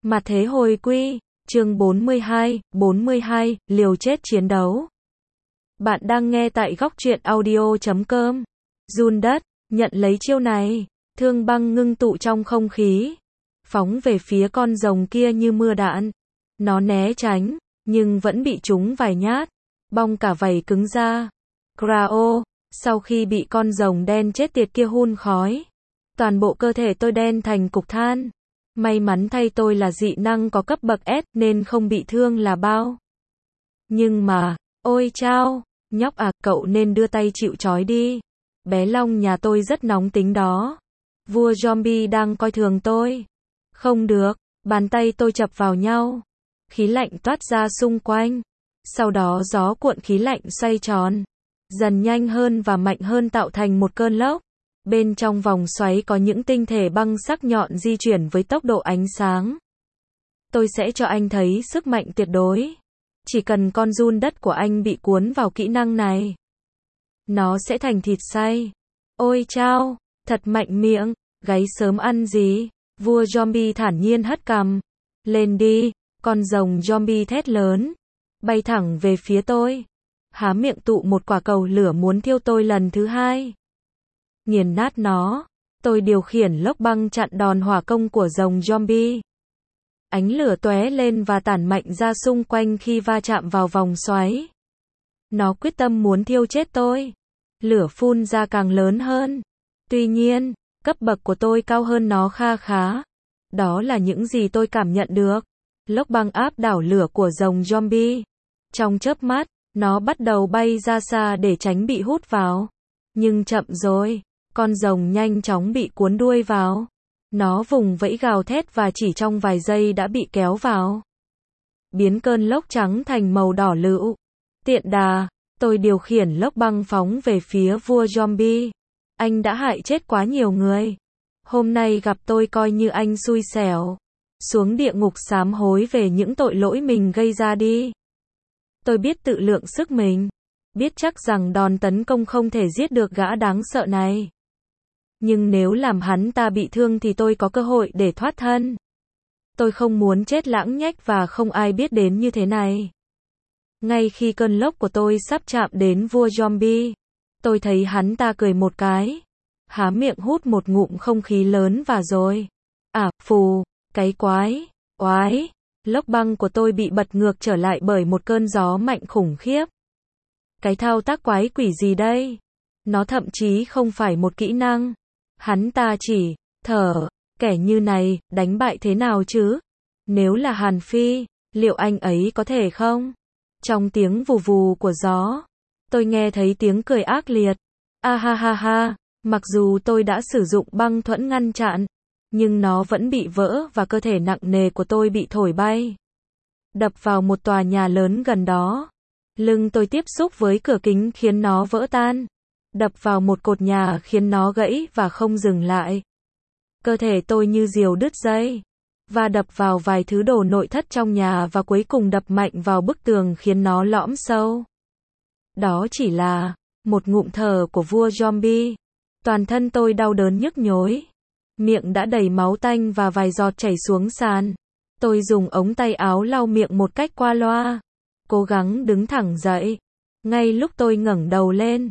Mặt thế hồi quy, chương 42, liều chết chiến đấu. Bạn đang nghe tại góc truyện audio.com. Run đất, nhận lấy chiêu này, thương băng ngưng tụ trong không khí, phóng về phía con rồng kia như mưa đạn. Nó né tránh, nhưng vẫn bị trúng vài nhát, bong cả vảy cứng ra. Krao, sau khi bị con rồng đen chết tiệt kia hun khói, toàn bộ cơ thể tôi đen thành cục than. May mắn thay tôi là dị năng có cấp bậc S nên không bị thương là bao. Nhưng mà, ôi chao, nhóc à, cậu nên đưa tay chịu trói đi. Bé Long nhà tôi rất nóng tính đó. Vua zombie đang coi thường tôi. Không được, bàn tay tôi chập vào nhau. Khí lạnh toát ra xung quanh. Sau đó gió cuộn khí lạnh xoay tròn, dần nhanh hơn và mạnh hơn tạo thành một cơn lốc. Bên trong vòng xoáy có những tinh thể băng sắc nhọn di chuyển với tốc độ ánh sáng. Tôi sẽ cho anh thấy sức mạnh tuyệt đối. Chỉ cần con giun đất của anh bị cuốn vào kỹ năng này, nó sẽ thành thịt xay. Ôi chao, thật mạnh miệng, gáy sớm ăn gì? Vua zombie thản nhiên hất cằm. Lên đi, con rồng zombie thét lớn, bay thẳng về phía tôi. Há miệng tụ một quả cầu lửa muốn thiêu tôi lần thứ hai. Nghiền nát nó, tôi điều khiển lốc băng chặn đòn hỏa công của rồng zombie. Ánh lửa tóe lên và tản mạnh ra xung quanh khi va chạm vào vòng xoáy. Nó quyết tâm muốn thiêu chết tôi. Lửa phun ra càng lớn hơn. Tuy nhiên, cấp bậc của tôi cao hơn nó kha khá. Đó là những gì tôi cảm nhận được. Lốc băng áp đảo lửa của rồng zombie. Trong chớp mắt, nó bắt đầu bay ra xa để tránh bị hút vào. Nhưng chậm rồi. Con rồng nhanh chóng bị cuốn đuôi vào. Nó vùng vẫy gào thét và chỉ trong vài giây đã bị kéo vào. Biến cơn lốc trắng thành màu đỏ lựu. Tiện đà, tôi điều khiển lốc băng phóng về phía vua zombie. Anh đã hại chết quá nhiều người. Hôm nay gặp tôi coi như anh xui xẻo. Xuống địa ngục sám hối về những tội lỗi mình gây ra đi. Tôi biết tự lượng sức mình. Biết chắc rằng đòn tấn công không thể giết được gã đáng sợ này. Nhưng nếu làm hắn ta bị thương thì tôi có cơ hội để thoát thân. Tôi không muốn chết lãng nhách và không ai biết đến như thế này. Ngay khi cơn lốc của tôi sắp chạm đến vua zombie, tôi thấy hắn ta cười một cái. Há miệng hút một ngụm không khí lớn và rồi. Phù, cái quái, oái. Lốc băng của tôi bị bật ngược trở lại bởi một cơn gió mạnh khủng khiếp. Cái thao tác quái quỷ gì đây? Nó thậm chí không phải một kỹ năng. Hắn ta chỉ thở, kẻ như này, đánh bại thế nào chứ? Nếu là Hàn Phi, liệu anh ấy có thể không? Trong tiếng vù vù của gió, tôi nghe thấy tiếng cười ác liệt. Ha ha ha, mặc dù tôi đã sử dụng băng thuẫn ngăn chặn, nhưng nó vẫn bị vỡ và cơ thể nặng nề của tôi bị thổi bay. Đập vào một tòa nhà lớn gần đó. Lưng tôi tiếp xúc với cửa kính khiến nó vỡ tan. Đập vào một cột nhà khiến nó gãy và không dừng lại. Cơ thể tôi như diều đứt dây. Và đập vào vài thứ đồ nội thất trong nhà và cuối cùng đập mạnh vào bức tường khiến nó lõm sâu. Đó chỉ là một ngụm thở của vua zombie. Toàn thân tôi đau đớn nhức nhối. Miệng đã đầy máu tanh và vài giọt chảy xuống sàn. Tôi dùng ống tay áo lau miệng một cách qua loa. Cố gắng đứng thẳng dậy. Ngay lúc tôi ngẩng đầu lên,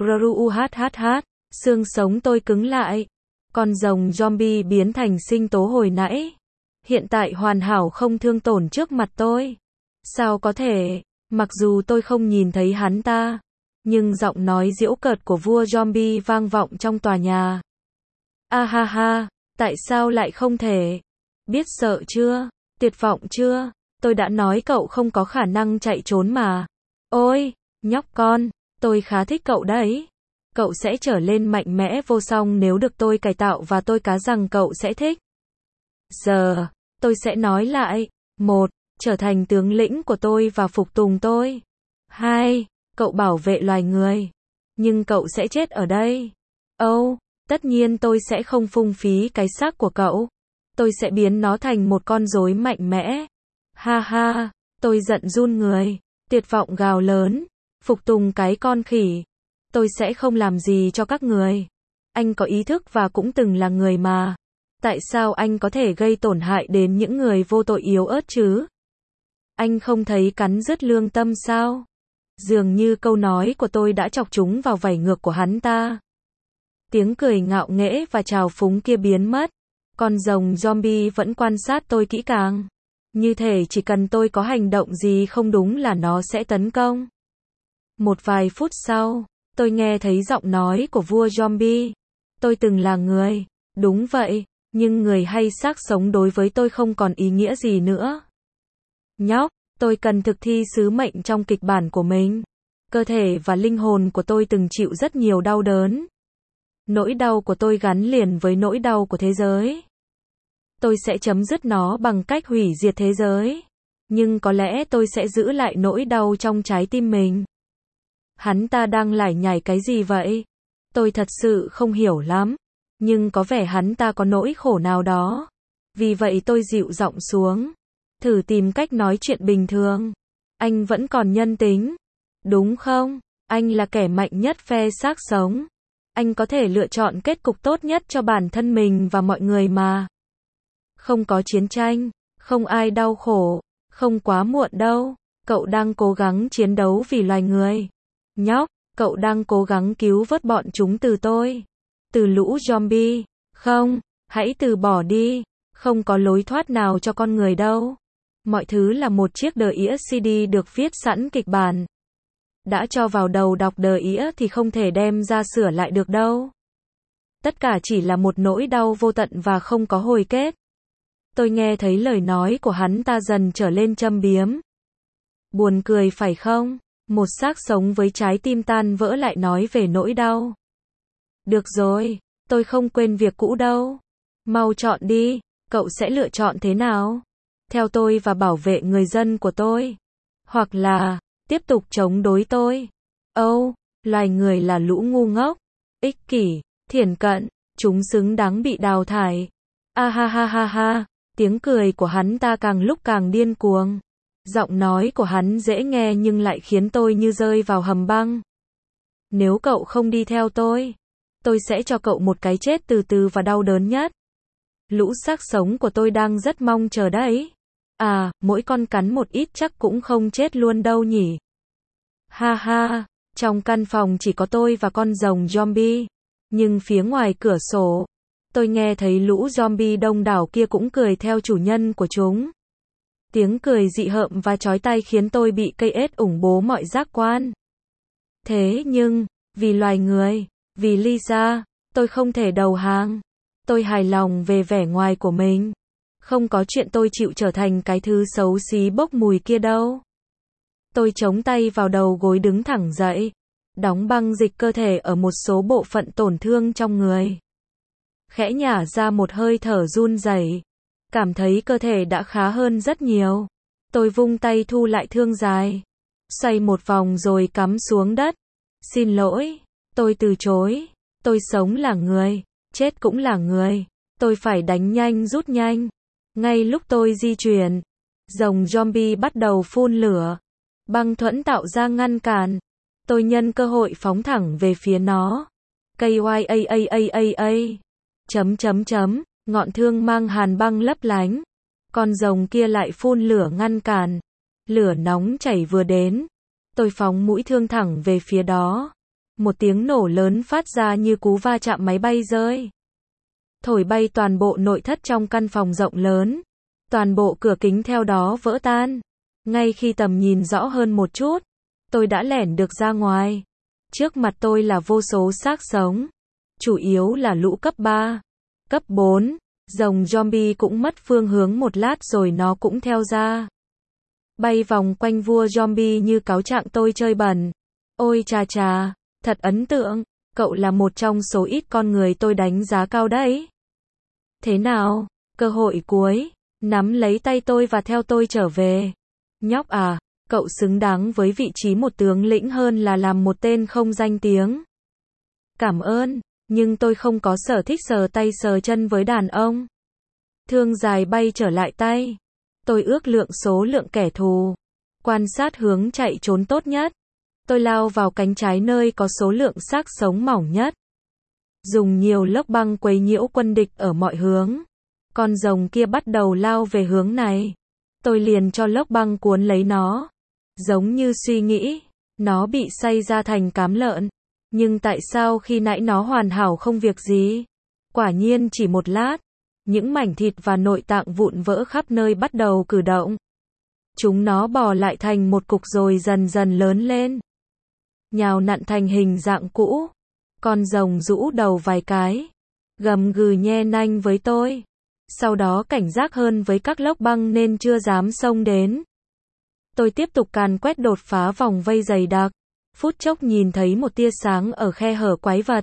xương sống tôi cứng lại. Con rồng zombie biến thành sinh tố hồi nãy. Hiện tại hoàn hảo không thương tổn trước mặt tôi. Sao có thể? Mặc dù tôi không nhìn thấy hắn ta, nhưng giọng nói giễu cợt của vua zombie vang vọng trong tòa nhà. Ha ha, tại sao lại không thể? Biết sợ chưa? Tuyệt vọng chưa? Tôi đã nói cậu không có khả năng chạy trốn mà. Ôi, nhóc con, tôi khá thích cậu đấy. Cậu sẽ trở lên mạnh mẽ vô song nếu được tôi cải tạo và tôi cá rằng cậu sẽ thích. Giờ, tôi sẽ nói lại. 1. Trở thành tướng lĩnh của tôi và phục tùng tôi. 2. Cậu bảo vệ loài người. Nhưng cậu sẽ chết ở đây. Tất nhiên tôi sẽ không phung phí cái xác của cậu. Tôi sẽ biến nó thành một con rối mạnh mẽ. Ha ha, tôi giận run người. Tuyệt vọng gào lớn. Phục tùng cái con khỉ. Tôi sẽ không làm gì cho các người. Anh có ý thức và cũng từng là người mà. Tại sao anh có thể gây tổn hại đến những người vô tội yếu ớt chứ? Anh không thấy cắn rứt lương tâm sao? Dường như câu nói của tôi đã chọc trúng vào vảy ngược của hắn ta. Tiếng cười ngạo nghễ và trào phúng kia biến mất. Con rồng zombie vẫn quan sát tôi kỹ càng. Như thể chỉ cần tôi có hành động gì không đúng là nó sẽ tấn công. Một vài phút sau, tôi nghe thấy giọng nói của vua zombie. Tôi từng là người. Đúng vậy, nhưng người hay xác sống đối với tôi không còn ý nghĩa gì nữa. Nhóc, tôi cần thực thi sứ mệnh trong kịch bản của mình. Cơ thể và linh hồn của tôi từng chịu rất nhiều đau đớn. Nỗi đau của tôi gắn liền với nỗi đau của thế giới. Tôi sẽ chấm dứt nó bằng cách hủy diệt thế giới. Nhưng có lẽ tôi sẽ giữ lại nỗi đau trong trái tim mình. Hắn ta đang lải nhải cái gì vậy? Tôi thật sự không hiểu lắm. Nhưng có vẻ hắn ta có nỗi khổ nào đó. Vì vậy tôi dịu giọng xuống. Thử tìm cách nói chuyện bình thường. Anh vẫn còn nhân tính. Đúng không? Anh là kẻ mạnh nhất phe xác sống. Anh có thể lựa chọn kết cục tốt nhất cho bản thân mình và mọi người mà. Không có chiến tranh, không ai đau khổ, không quá muộn đâu. Cậu đang cố gắng chiến đấu vì loài người. Nhóc, cậu đang cố gắng cứu vớt bọn chúng từ tôi. Từ lũ zombie. Không, hãy từ bỏ đi. Không có lối thoát nào cho con người đâu. Mọi thứ là một chiếc đĩa CD được viết sẵn kịch bản. Đã cho vào đầu đọc đĩa thì không thể đem ra sửa lại được đâu. Tất cả chỉ là một nỗi đau vô tận và không có hồi kết. Tôi nghe thấy lời nói của hắn ta dần trở lên châm biếm. Buồn cười phải không? Một xác sống với trái tim tan vỡ lại nói về nỗi đau. Được rồi, tôi không quên việc cũ đâu. Mau chọn đi, cậu sẽ lựa chọn thế nào? Theo tôi và bảo vệ người dân của tôi. Hoặc là, tiếp tục chống đối tôi. Loài người là lũ ngu ngốc, ích kỷ, thiển cận, chúng xứng đáng bị đào thải. A ha ha ha ha, tiếng cười của hắn ta càng lúc càng điên cuồng. Giọng nói của hắn dễ nghe nhưng lại khiến tôi như rơi vào hầm băng. Nếu cậu không đi theo tôi sẽ cho cậu một cái chết từ từ và đau đớn nhất. Lũ xác sống của tôi đang rất mong chờ đấy. À, mỗi con cắn một ít chắc cũng không chết luôn đâu nhỉ. Ha ha, trong căn phòng chỉ có tôi và con rồng zombie. Nhưng phía ngoài cửa sổ, tôi nghe thấy lũ zombie đông đảo kia cũng cười theo chủ nhân của chúng. Tiếng cười dị hợm và chói tai khiến tôi bị cây ếch ủng bố mọi giác quan. Thế nhưng, vì loài người, vì Lisa, tôi không thể đầu hàng. Tôi hài lòng về vẻ ngoài của mình. Không có chuyện tôi chịu trở thành cái thứ xấu xí bốc mùi kia đâu. Tôi chống tay vào đầu gối đứng thẳng dậy. Đóng băng dịch cơ thể ở một số bộ phận tổn thương trong người. Khẽ nhả ra một hơi thở run rẩy. Cảm thấy cơ thể đã khá hơn rất nhiều. Tôi vung tay thu lại thương dài. Xoay một vòng rồi cắm xuống đất. Xin lỗi, tôi từ chối. Tôi sống là người, chết cũng là người. Tôi phải đánh nhanh rút nhanh. Ngay lúc tôi di chuyển, rồng zombie bắt đầu phun lửa. Băng thuẫn tạo ra ngăn cản. Tôi nhân cơ hội phóng thẳng về phía nó. Ngọn thương mang hàn băng lấp lánh. Con rồng kia lại phun lửa ngăn cản. Lửa nóng chảy vừa đến. Tôi phóng mũi thương thẳng về phía đó. Một tiếng nổ lớn phát ra như cú va chạm máy bay rơi. Thổi bay toàn bộ nội thất trong căn phòng rộng lớn. Toàn bộ cửa kính theo đó vỡ tan. Ngay khi tầm nhìn rõ hơn một chút, tôi đã lẻn được ra ngoài. Trước mặt tôi là vô số xác sống. Chủ yếu là lũ cấp 3, cấp 4. Rồng zombie cũng mất phương hướng một lát rồi nó cũng theo ra. Bay vòng quanh vua zombie như cáo trạng tôi chơi bẩn. Ôi chà chà, thật ấn tượng. Cậu là một trong số ít con người tôi đánh giá cao đấy. Thế nào? Cơ hội cuối. Nắm lấy tay tôi và theo tôi trở về. Nhóc à, cậu xứng đáng với vị trí một tướng lĩnh hơn là làm một tên không danh tiếng. Cảm ơn, nhưng tôi không có sở thích sờ tay sờ chân với đàn ông. Thương dài bay trở lại tay. Tôi ước lượng số lượng kẻ thù. Quan sát hướng chạy trốn tốt nhất. Tôi lao vào cánh trái nơi có số lượng xác sống mỏng nhất. Dùng nhiều lớp băng quấy nhiễu quân địch ở mọi hướng. Con rồng kia bắt đầu lao về hướng này. Tôi liền cho lốc băng cuốn lấy nó. Giống như suy nghĩ, nó bị xay ra thành cám lợn. Nhưng tại sao khi nãy nó hoàn hảo không việc gì? Quả nhiên chỉ một lát, những mảnh thịt và nội tạng vụn vỡ khắp nơi bắt đầu cử động. Chúng nó bò lại thành một cục rồi dần dần lớn lên. Nhào nặn thành hình dạng cũ. Con rồng rũ đầu vài cái. Gầm gừ nhe nanh với tôi. Sau đó cảnh giác hơn với các lốc băng nên chưa dám xông đến. Tôi tiếp tục càn quét đột phá vòng vây dày đặc. Phút chốc nhìn thấy một tia sáng ở khe hở quái vật.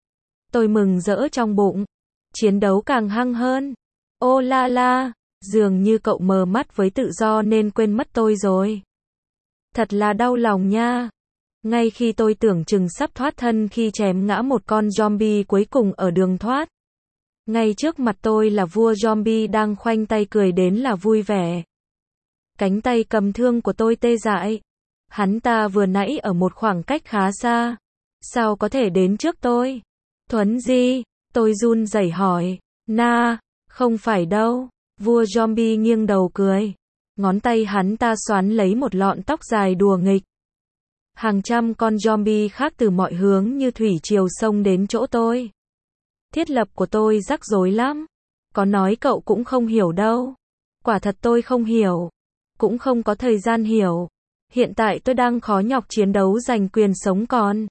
Tôi mừng rỡ trong bụng. Chiến đấu càng hăng hơn. Ô la la, dường như cậu mờ mắt với tự do nên quên mất tôi rồi. Thật là đau lòng nha. Ngay khi tôi tưởng chừng sắp thoát thân khi chém ngã một con zombie cuối cùng ở đường thoát. Ngay trước mặt tôi là vua zombie đang khoanh tay cười đến là vui vẻ. Cánh tay cầm thương của tôi tê dại. Hắn ta vừa nãy ở một khoảng cách khá xa. Sao có thể đến trước tôi? Thuấn di, tôi run rẩy hỏi. Na, không phải đâu. Vua zombie nghiêng đầu cười. Ngón tay hắn ta xoắn lấy một lọn tóc dài đùa nghịch. Hàng trăm con zombie khác từ mọi hướng như thủy triều xông đến chỗ tôi. Thiết lập của tôi rắc rối lắm. Có nói cậu cũng không hiểu đâu. Quả thật tôi không hiểu. Cũng không có thời gian hiểu. Hiện tại tôi đang khó nhọc chiến đấu giành quyền sống còn.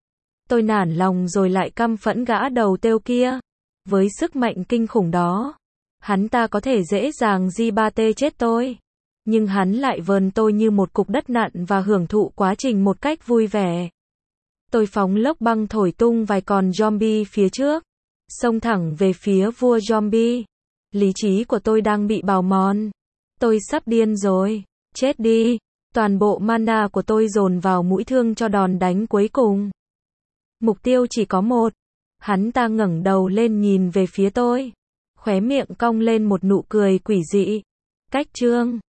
Tôi nản lòng rồi lại căm phẫn gã đầu têu kia. Với sức mạnh kinh khủng đó, hắn ta có thể dễ dàng G3T chết tôi. Nhưng hắn lại vờn tôi như một cục đất nặn và hưởng thụ quá trình một cách vui vẻ. Tôi phóng lốc băng thổi tung vài con zombie phía trước. Xông thẳng về phía vua zombie. Lý trí của tôi đang bị bào mòn. Tôi sắp điên rồi. Chết đi. Toàn bộ mana của tôi dồn vào mũi thương cho đòn đánh cuối cùng. Mục tiêu chỉ có một. Hắn ta ngẩng đầu lên nhìn về phía tôi. Khóe miệng cong lên một nụ cười quỷ dị. Cách chương